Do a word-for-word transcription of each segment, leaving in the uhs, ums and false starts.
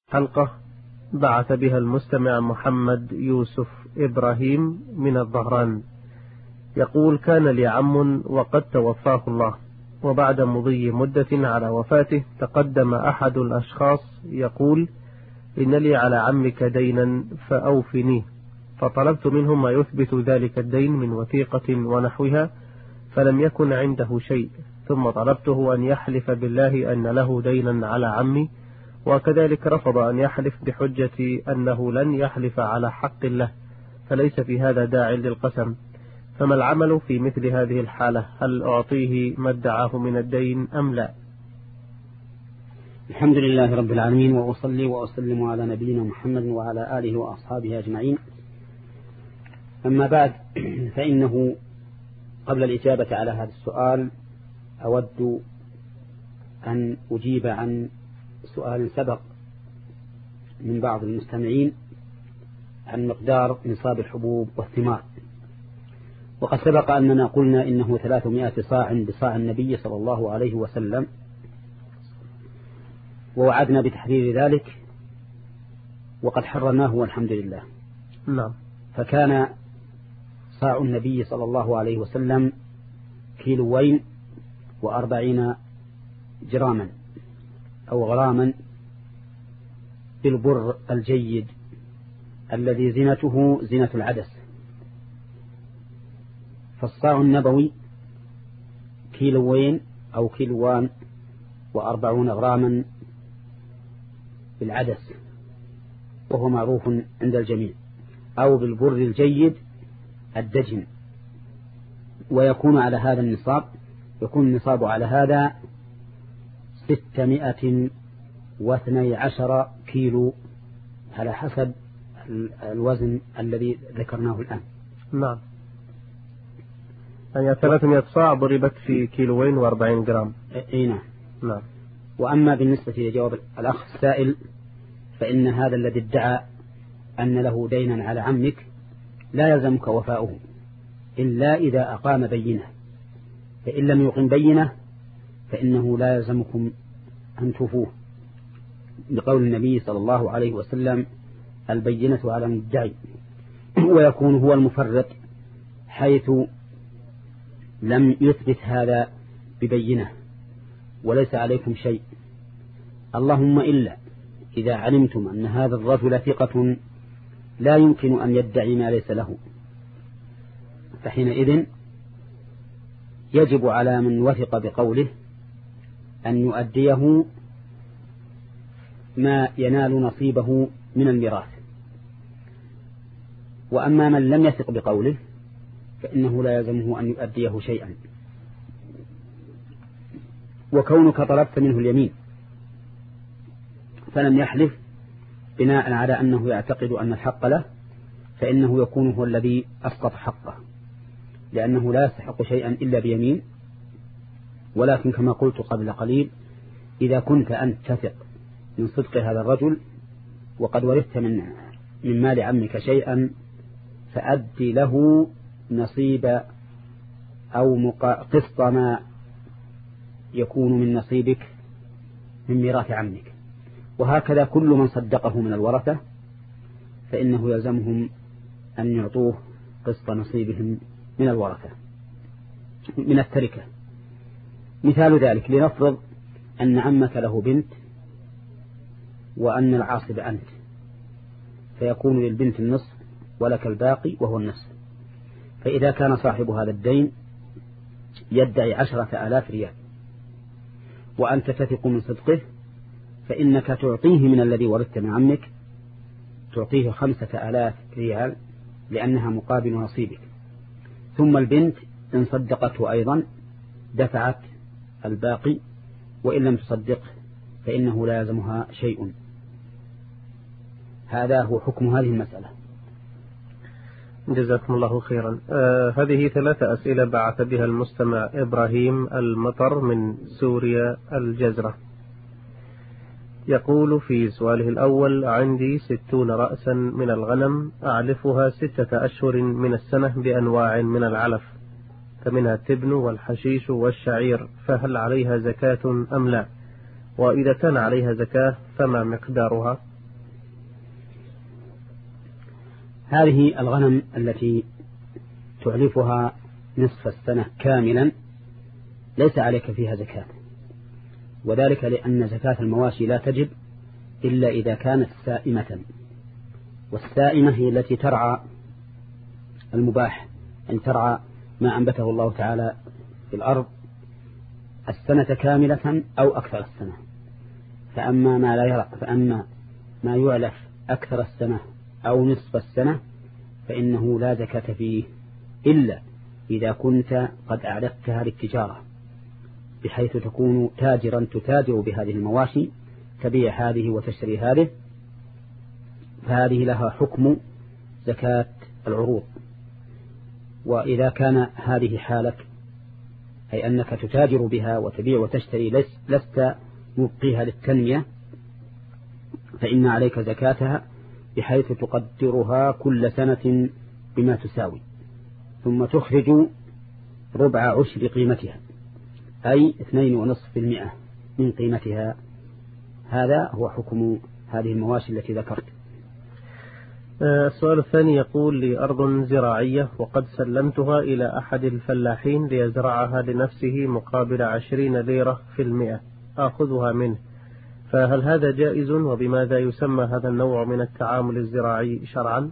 حلقة بعث بها المستمع محمد يوسف إبراهيم من الظهران، يقول: كان لي عم وقد توفاه الله، وبعد مضي مدة على وفاته تقدم أحد الأشخاص يقول: إن لي على عمك دينا فأوفنيه، فطلبت منه ما يثبت ذلك الدين من وثيقة ونحوها، فلم يكن عنده شيء، ثم طلبته أن يحلف بالله أن له دينا على عمي، وكذلك رفض أن يحلف بحجة أنه لن يحلف على حق له، فليس في هذا داع للقسم، فما العمل في مثل هذه الحالة؟ هل أعطيه ما ادعاه من الدين أم لا؟ الحمد لله رب العالمين، وأصلي وأسلم على نبينا محمد وعلى آله وأصحابه أجمعين. أما بعد، فإنه قبل الإجابة على هذا السؤال أود أن أجيب عن سؤال سبق من بعض المستمعين عن مقدار نصاب الحبوب والثمار. وقد سبق أننا قلنا إنه ثلاثمائة صاع بصاع النبي صلى الله عليه وسلم، ووعدنا بتحرير ذلك وقد حررناه والحمد لله. نعم. فكان صاع النبي صلى الله عليه وسلم كيلوين وأربعين جراما أو غراما بالبر الجيد الذي زنته زنة العدس. فالصاع النبوي كيلوين أو كيلوان وأربعون غراما بالعدس، وهو معروف عند الجميع، أو بالبر الجيد الدجن. ويكون على هذا النصاب، يكون النصاب على هذا ستمائة واثني عشر كيلو على حسب الوزن الذي ذكرناه الآن. نعم، يعني ثلاثمائة صاع ضربت في كيلوين وأربعين جرام. اي نعم. نعم. وأما بالنسبة لجواب الأخ السائل، فإن هذا الذي ادعى أن له دينا على عمك لا يلزمك وفاؤه إلا إذا أقام بينة، فإن لم يقم بينة فإنه لا يلزمكم أن توفوه، لقول النبي صلى الله عليه وسلم: البينة على المدعي. ويكون هو المفرط حيث لم يثبت هذا ببينة وليس عليكم شيء، اللهم إلا إذا علمتم أن هذا الرجل ثقة لا يمكن أن يدعي ما ليس له، فحينئذ يجب على من وثق بقوله أن يؤديه ما ينال نصيبه من الميراث. وأما من لم يثق بقوله فإنه لا يلزمه أن يؤديه شيئا. وكونك طلبت منه اليمين فلم يحلف بناء على أنه يعتقد أن الحق له، فإنه يكون هو الذي أسقط حقه، لأنه لا يستحق شيئا إلا بيمين. ولكن كما قلت قبل قليل، إذا كنت أنت تثق من صدق هذا الرجل وقد ورثت من من مال عمك شيئا، فأدي له نصيب أو قسط ما يكون من نصيبك من ميراث عمك. وهكذا كل من صدقه من الورثة فإنه يلزمهم أن يعطوه قسط نصيبهم من الورثة من التركة. مثال ذلك، لنفرض أن عمك له بنت وأن العاصب أنت، فيكون للبنت النصف ولك الباقي وهو النصف. فإذا كان صاحب هذا الدين يدعي عشرة آلاف ريال وأنت تثق من صدقه، فإنك تعطيه من الذي ورثت من عمك، تعطيه خمسة آلاف ريال لأنها مقابل نصيبك. ثم البنت إن صدقته أيضا دفعت الباقي، وإن لم تصدق فإنه لا يلزمها شيء. هذا هو حكم هذه المسألة. جزاكم الله خيرا. آه هذه ثلاثة أسئلة بعث بها المستمع إبراهيم المطر من سوريا الجزرة. يقول في سؤاله الأول: عندي ستون رأسا من الغنم أعلفها ستة أشهر من السنة بأنواع من العلف، فمنها التبن والحشيش والشعير، فهل عليها زكاة أم لا؟ وإذا كان عليها زكاة فما مقدارها؟ هذه الغنم التي تعلفها نصف السنة كاملا ليس عليك فيها زكاة، وذلك لأن زكاة المواشي لا تجب إلا إذا كانت سائمة، والسائمة هي التي ترعى المباح، أن ترعى ما أنبته الله تعالى في الأرض السنة كاملة أو أكثر السنة. فأما ما لا يرى فأما ما يعلف أكثر السنة أو نصف السنة فإنه لا زكاة فيه إلا إذا كنت قد أعلفتها للتجارة، بحيث تكون تاجرا تتاجر بهذه المواشي، تبيع هذه وتشتري هذه، فهذه لها حكم زكاة العروض. وإذا كان هذه حالك، أي أنك تتاجر بها وتبيع وتشتري لست مبقيها للتنمية، فإن عليك زكاتها بحيث تقدرها كل سنة بما تساوي، ثم تخرج ربع عشر قيمتها، أي اثنين ونصف في المئة من قيمتها. هذا هو حكم هذه المواشي التي ذكرت. السؤال الثاني يقول: لي أرض زراعية وقد سلمتها إلى أحد الفلاحين ليزرعها لنفسه مقابل عشرين ليرة في المئة آخذها منه، فهل هذا جائز؟ وبماذا يسمى هذا النوع من التعامل الزراعي شرعا؟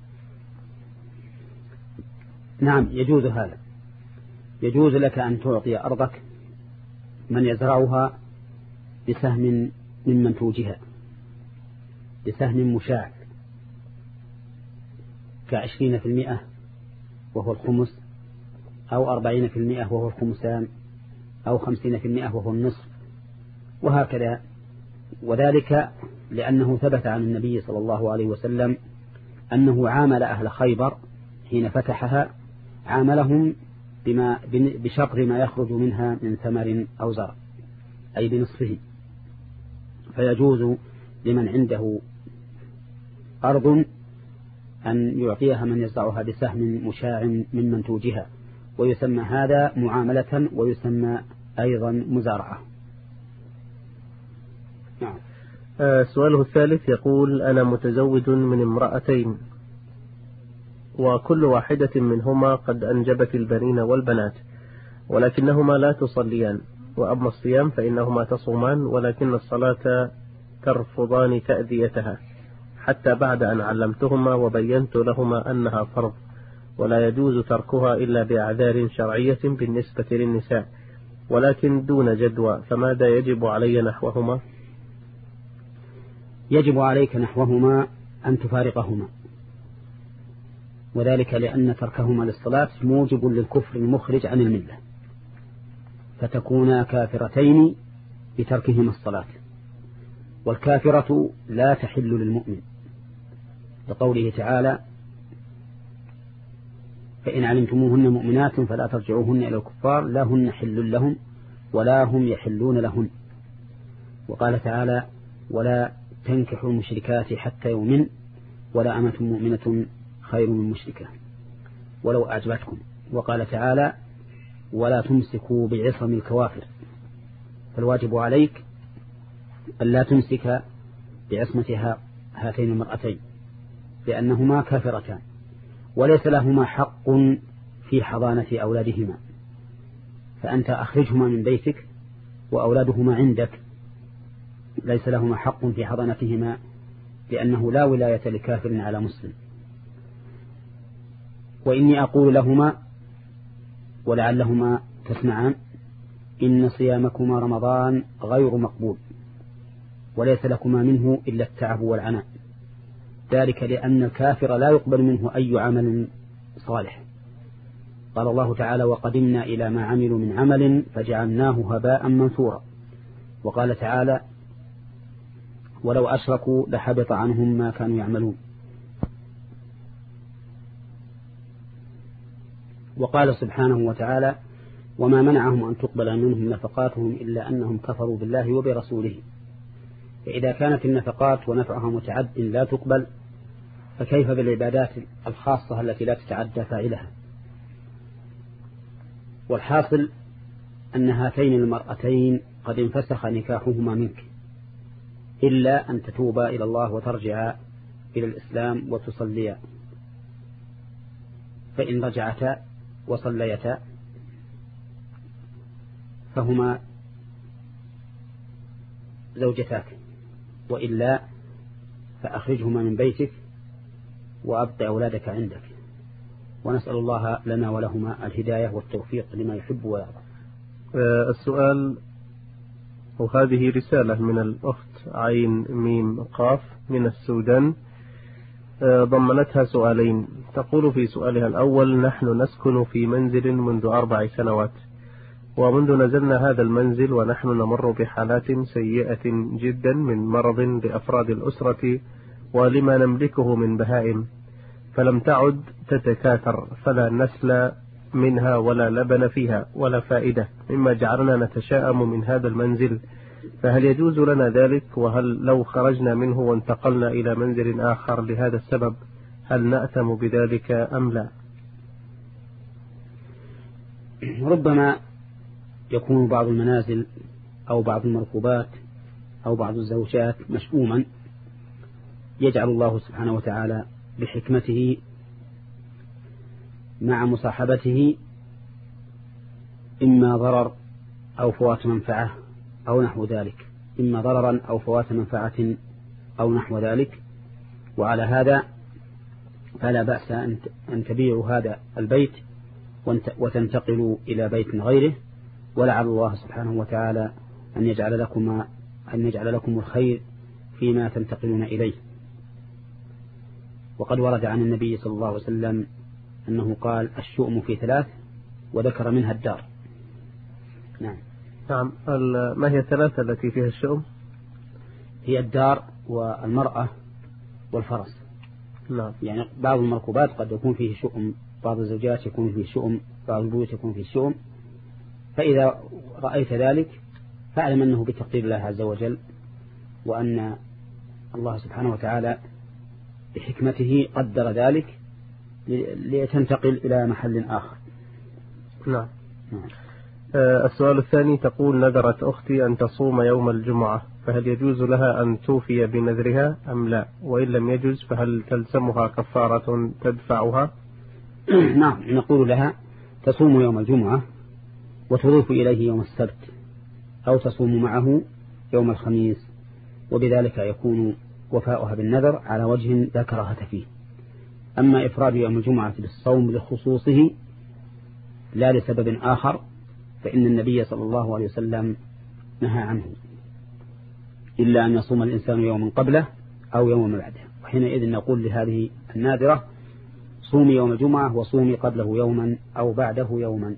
نعم، يجوز هذا. يجوز لك أن تعطي أرضك من يزرعها بسهم من منتوجها، بسهم مشاع كعشرين في المئة وهو الخمس، أو أربعين في المئة وهو الخمسان، أو خمسين في المئة وهو النصف، وهكذا. وذلك لأنه ثبت عن النبي صلى الله عليه وسلم أنه عامل أهل خيبر حين فتحها، عاملهم بما بشطر ما يخرج منها من ثمر أو زرع، أي بنصفه. فيجوز لمن عنده أرض أن يعطيها من يزرعها بسهم مشاع من منتوجها، ويسمى هذا معاملة ويسمى أيضا مزارعة. نعم. آه سؤاله الثالث يقول: أنا متزوج من امرأتين، وكل واحدة منهما قد أنجبت البنين والبنات، ولكنهما لا تصليان، وأما الصيام فإنهما تصومان، ولكن الصلاة ترفضان تأديتها، حتى بعد أن علمتهما وبينت لهما أنها فرض ولا يجوز تركها إلا بأعذار شرعية بالنسبة للنساء، ولكن دون جدوى، فماذا يجب علي نحوهما؟ يجب عليك نحوهما أن تفارقهما، وذلك لأن تركهما للصلاة موجب للكفر المخرج عن الملة، فتكونا كافرتين بتركهما الصلاة، والكافرة لا تحل للمؤمن، لقوله تعالى: فإن علمتموهن مؤمنات فلا ترجعوهن إلى الكفار لا هن حل لهم ولا هم يحلون لهن. وقال تعالى: ولا تنكحوا المشركات حتى يؤمن ولا أمة مؤمنة خير من مشركة ولو أعجبتكم. وقال تعالى: ولا تمسكوا بعصم الكوافر. فالواجب عليك ألا تمسك بعصمتها هاتين المرأتين، لأنهما كافرتان، وليس لهما حق في حضانة أولادهما، فأنت أخرجهما من بيتك وأولادهما عندك، ليس لهما حق في حضانتهما، لأنه لا ولاية لكافر على مسلم. وإني أقول لهما ولعلهما تسمعان: إن صيامكما رمضان غير مقبول، وليس لكما منه إلا التعب والعناء، ذلك لأن الكافر لا يقبل منه أي عمل صالح. قال الله تعالى: وقدمنا إلى ما عملوا من عمل فجعلناه هباء منثورا. وقال تعالى: ولو أشركوا لحبط عنهم ما كانوا يعملون. وقال سبحانه وتعالى: وما منعهم أن تقبل منهم نفقاتهم إلا أنهم كفروا بالله وبرسوله. فإذا كانت النفقات ونفعها متعد لا تقبل، فكيف بالعبادات الخاصة التي لا تتعدى فاعلها؟ والحاصل أن هاتين المرأتين قد انفسخ نكاحهما منك، إلا أن تتوبا إلى الله وترجعا إلى الإسلام وتصليا فإن رجعتا وصليتا فهما زوجتاك، وإلا فأخرجهما من بيتك وأبقي أولادك عندك. ونسأل الله لنا ولهما الهداية والتوفيق لما يحب ويرضى. السؤال، وهذه رسالة من الأخت عين ميم قاف من السودان، ضمنتها سؤالين. تقول في سؤالها الأول: نحن نسكن في منزل منذ أربع سنوات، ومنذ نزلنا هذا المنزل ونحن نمر بحالات سيئة جدا من مرض لأفراد الأسرة ولما نملكه من بهائم، فلم تعد تتكاثر، فلا نسل منها ولا لبن فيها ولا فائدة، مما جعلنا نتشائم من هذا المنزل، فهل يجوز لنا ذلك؟ وهل لو خرجنا منه وانتقلنا إلى منزل آخر لهذا السبب هل نأثم بذلك أم لا؟ ربما يكون بعض المنازل أو بعض المركوبات أو بعض الزوجات مشؤوما، يجعل الله سبحانه وتعالى بحكمته مع مصاحبته إما ضرر أو فوات منفعة أو نحو ذلك، إما ضررا أو فوات منفعة أو نحو ذلك. وعلى هذا فلا بأس أن تبيعوا هذا البيت وتنتقلوا إلى بيت غيره، ولعل الله سبحانه وتعالى أن يجعل لكم أن يجعل لكم الخير فيما تنتقلون إليه. وقد ورد عن النبي صلى الله عليه وسلم أنه قال: الشؤم في ثلاث، وذكر منها الدار. نعم. نعم. ما هي الثلاثة التي فيها الشؤم؟ هي الدار والمرأة والفرس. نعم. يعني بعض المركوبات قد يكون فيه شؤم، بعض الزوجات يكون فيه شؤم، بعض البيوت يكون فيه شؤم. فإذا رأيت ذلك فاعلم أنه بتقدير الله عز وجل، وأن الله سبحانه وتعالى بحكمته قدر ذلك لتنتقل إلى محل آخر. نعم. نعم. آه السؤال الثاني، تقول: نذرت أختي أن تصوم يوم الجمعة، فهل يجوز لها أن توفي بنذرها أم لا؟ وإن لم يجوز فهل تلزمها كفارة تدفعها؟ نعم، نقول لها تصوم يوم الجمعة وتضيف إليه يوم السبت، أو تصوم معه يوم الخميس، وبذلك يكون وفاؤها بالنذر على وجه لا كراهة فيه. أما إفراد يوم الجمعة بالصوم لخصوصه لا لسبب آخر فإن النبي صلى الله عليه وسلم نهى عنه، إلا أن يصوم الإنسان يوما قبله أو يوما بعده، وحينئذ نقول لهذه الناذرة: صومي يوم الجمعة وصومي قبله يوما أو بعده يوما.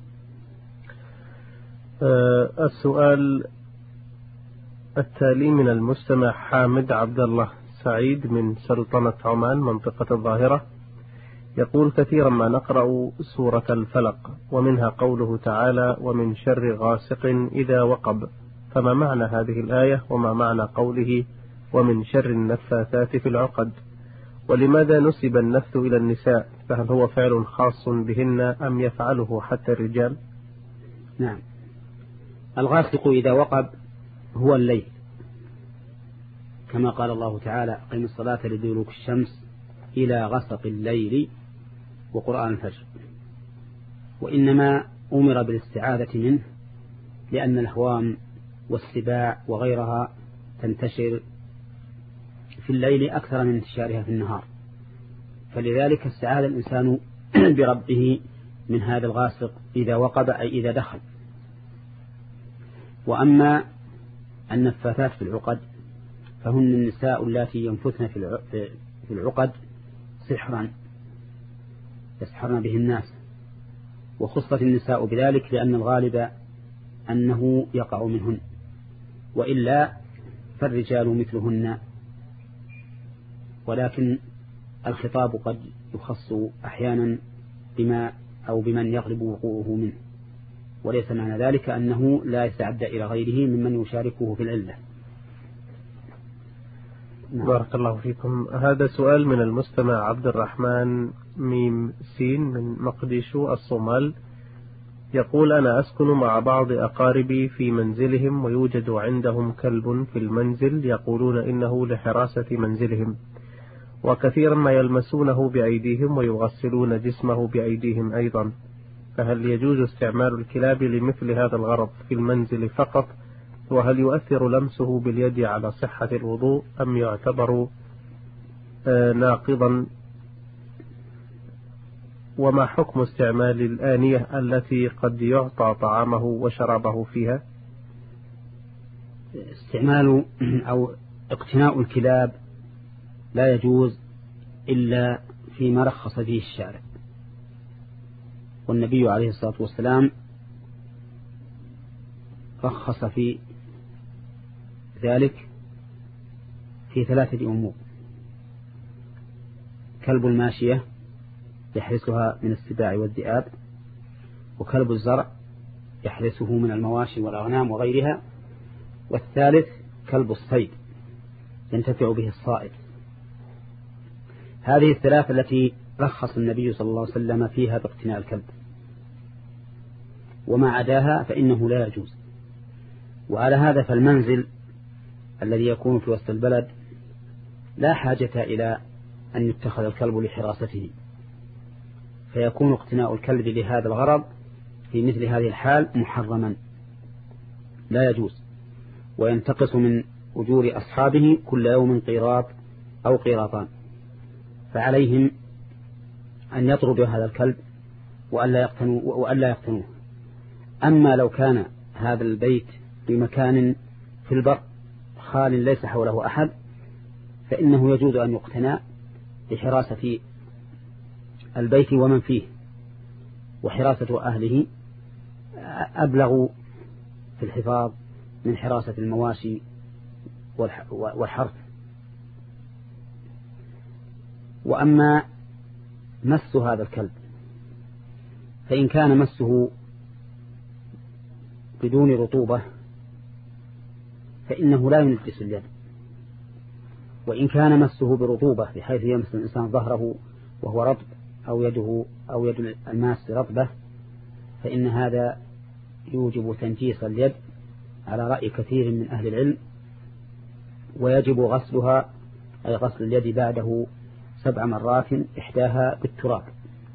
أه السؤال التالي من المستمع حامد عبد الله سعيد من سلطنة عمان منطقة الظاهرة، يقول: كثيرا ما نقرأ سورة الفلق ومنها قوله تعالى: ومن شر غاسق إذا وقب، فما معنى هذه الآية وما معنى قوله ومن شر النفاثات في العقد؟ ولماذا نسب النفث إلى النساء؟ فهل هو فعل خاص بهن أم يفعله حتى الرجال؟ نعم، الغاسق إذا وقب هو الليل، كما قال الله تعالى: أقم الصلاة لدلوك الشمس إلى غسق الليل وقرآن الفجر. وإنما أمر بالاستعاذة منه لأن الهوام والسباع وغيرها تنتشر في الليل أكثر من انتشارها في النهار، فلذلك استعاذ الإنسان بربه من هذا الغاسق إذا وقب، أي إذا دخل. وأما النفاثات في العقد فهن النساء اللاتي ينفثن في العقد سحرا يسحرن به الناس، وخصت النساء بذلك لأن الغالب أنه يقع منهن، وإلا فالرجال مثلهن، ولكن الخطاب قد يخص أحيانا بما أو بمن يغلب وقوعه منه، وليس معنى ذلك أنه لا يستعد إلى غيره ممن يشاركه في العلة. نعم. بارك الله فيكم. هذا سؤال من المستمع عبد الرحمن ميم سين من مقديشو الصومال، يقول: أنا أسكن مع بعض أقاربي في منزلهم، ويوجد عندهم كلب في المنزل يقولون إنه لحراسة منزلهم، وكثيرا ما يلمسونه بأيديهم ويغسلون جسمه بأيديهم أيضا، فهل يجوز استعمال الكلاب لمثل هذا الغرض في المنزل فقط؟ وهل يؤثر لمسه باليد على صحة الوضوء أم يعتبر ناقضا؟ وما حكم استعمال الآنية التي قد يعطى طعامه وشرابه فيها؟ استعمال أو اقتناء الكلاب لا يجوز إلا فيما رخص فيه الشارع، والنبي عليه الصلاة والسلام رخص في ذلك في ثلاثة أمور: كلب الماشية يحرسها من السباع والذئاب، وكلب الزرع يحرسه من المواشي والأغنام وغيرها، والثالث كلب الصيد ينتفع به الصائد. هذه الثلاثة التي رخص النبي صلى الله عليه وسلم فيها باقتناء الكلب، وما عداها فإنه لا يجوز. وعلى هذا فالمنزل الذي يكون في وسط البلد لا حاجة إلى أن يتخذ الكلب لحراسته، فيكون اقتناء الكلب لهذا الغرض في مثل هذه الحال محرما لا يجوز، وينتقص من أجور أصحابه كل يوم قيراط أو قيراطان، فعليهم أن يطردوا هذا الكلب وألا يقتنوا وألا يقتنوه. أما لو كان هذا البيت بمكان في البر خال ليس حوله أحد فإنه يجوز أن يقتنى لحراسة البيت ومن فيه، وحراسة أهله أبلغ في الحفاظ من حراسة المواشي والحرث. وأما مس هذا الكلب فإن كان مسه بدون رطوبة فإنه لا ينجس اليد، وإن كان مسه برطوبة بحيث يمس الإنسان ظهره وهو رطب أو يده أو يد الماس رطبة فإن هذا يوجب تنجيس اليد على رأي كثير من أهل العلم، ويجب غسلها أي غسل اليد بعده سبع مرات إحداها بالتراب.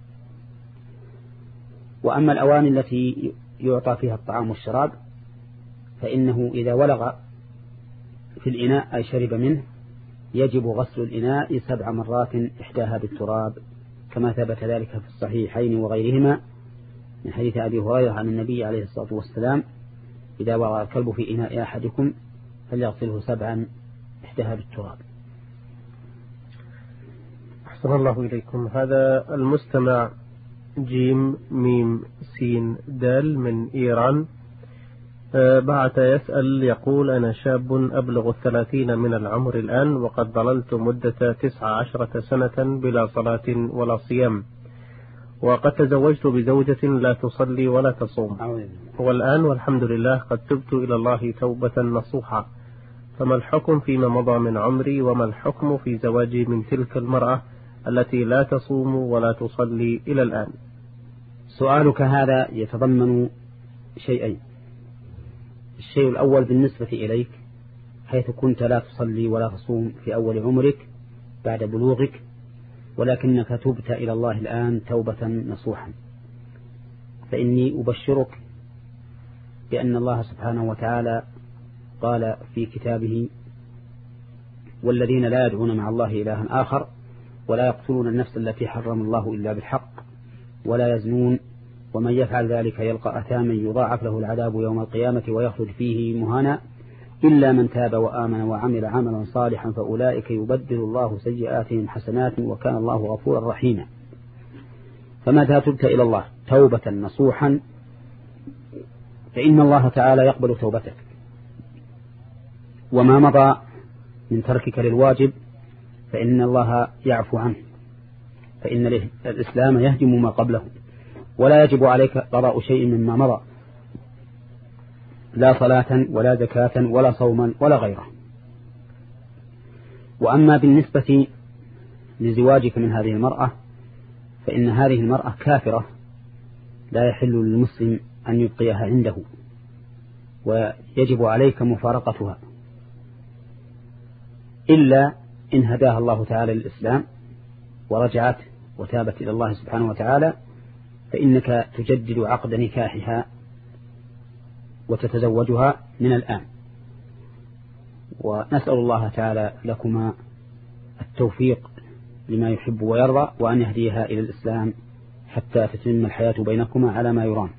وأما الأواني التي يعطى فيها الطعام والشراب فإنه إذا ولغ في الإناء أي شرب منه يجب غسل الإناء سبع مرات إحداها بالتراب، كما ثبت ذلك في الصحيحين وغيرهما من حديث أبي هريرة عن النبي عليه الصلاة والسلام: إذا وضع الكلب في إناء أحدكم فليغسله سبعا إحداها بالتراب. أحسن الله إليكم. هذا المستمع جيم ميم سين دال من إيران بعث يسأل يقول: أنا شاب أبلغ الثلاثين من العمر الآن، وقد ظللت مدة تسع عشرة سنة بلا صلاة ولا صيام، وقد تزوجت بزوجة لا تصلي ولا تصوم، والآن والحمد لله قد تبت إلى الله توبة نصوحة، فما الحكم فيما مضى من عمري، وما الحكم في زواجي من تلك المرأة التي لا تصوم ولا تصلي إلى الآن؟ سؤالك هذا يتضمن شيئين: الشيء الأول بالنسبة إليك حيث كنت لا تصلي ولا تصوم في أول عمرك بعد بلوغك، ولكنك تبت إلى الله الآن توبة نصوحا، فإني أبشرك بأن الله سبحانه وتعالى قال في كتابه: والذين لا يدعون مع الله إلها آخر ولا يقتلون النفس التي حرم الله إلا بالحق ولا يزنون ومن يفعل ذلك يلقى أثاما يضاعف له العذاب يوم القيامة ويخلد فيه مهانا إلا من تاب وآمن وعمل عملا صالحا فأولئك يبدل الله سيئاتهم حسنات وكان الله غفورا رحيما. فمتى تبت إلى الله توبة نصوحا فإن الله تعالى يقبل توبتك، وما مضى من تركك للواجب فإن الله يعفو عنه، فإن الإسلام يهدم ما قبله، ولا يجب عليك قضاء شيء مما مضى، لا صلاة ولا زكاة ولا صوما ولا غيره. وأما بالنسبة لزواجك من هذه المرأة فإن هذه المرأة كافرة لا يحل للمسلم أن يبقيها عنده، ويجب عليك مفارقتها إلا إن هداها الله تعالى للإسلام ورجعت وتابت إلى الله سبحانه وتعالى فإنك تجدد عقد نكاحها وتتزوجها من الآن. ونسأل الله تعالى لكما التوفيق لما يحب ويرضى، وأن يهديها إلى الإسلام حتى تتم الحياة بينكما على ما يرام.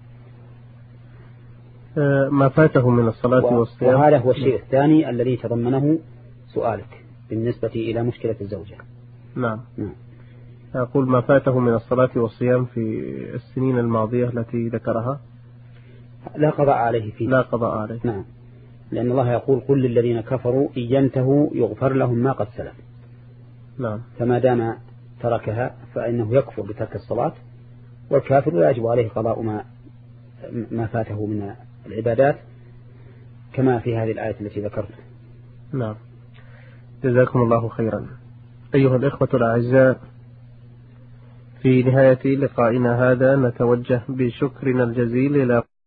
ما فاته من الصلاة والصيام. وهذا هو الشيء الثاني الذي تضمنه سؤالك بالنسبة إلى مشكلة الزوجة. نعم. نعم. أقول ما فاته من الصلاة والصيام في السنين الماضية التي ذكرها لا قضاء عليه فيه. لا قضاء عليه. نعم. لأن الله يقول قل للذين كفروا إن ينتهوا يغفر لهم ما قد سلف. نعم. فما دام تركها فإنه يكفر بترك الصلاة، والكافر لا يجب عليه قضاء ما ما فاته من العبادات كما في هذه الآية التي ذكرت. نعم. جزاكم الله خيرا. أيها الإخوة الأعزاء، في نهاية لقائنا هذا نتوجه بشكرنا الجزيل إلى